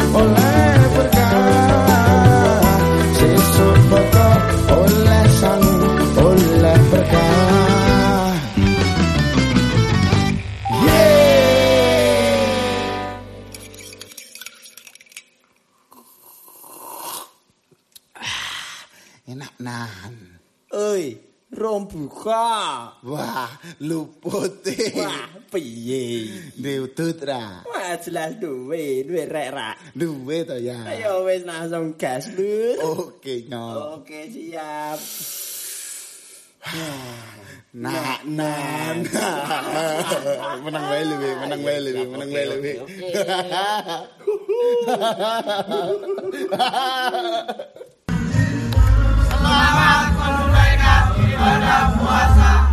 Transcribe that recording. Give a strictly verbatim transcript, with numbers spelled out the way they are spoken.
oleh berkah, sesuk foto oleh sangu oleh berkah. Yeah. Enak nan. Oi, rom buka. Wah, luput. Wah, piye? Diutut ra. Wah, jelas duwe, duwe rek ra. Duwe to ya. Ayo wis langsung gas, Lur. Oke, nyok. Oke, siap. Nah, nah, nah. Menang wae lu, menang wae lu, menang wae lu. Selamat menunaikan ibadah puasa.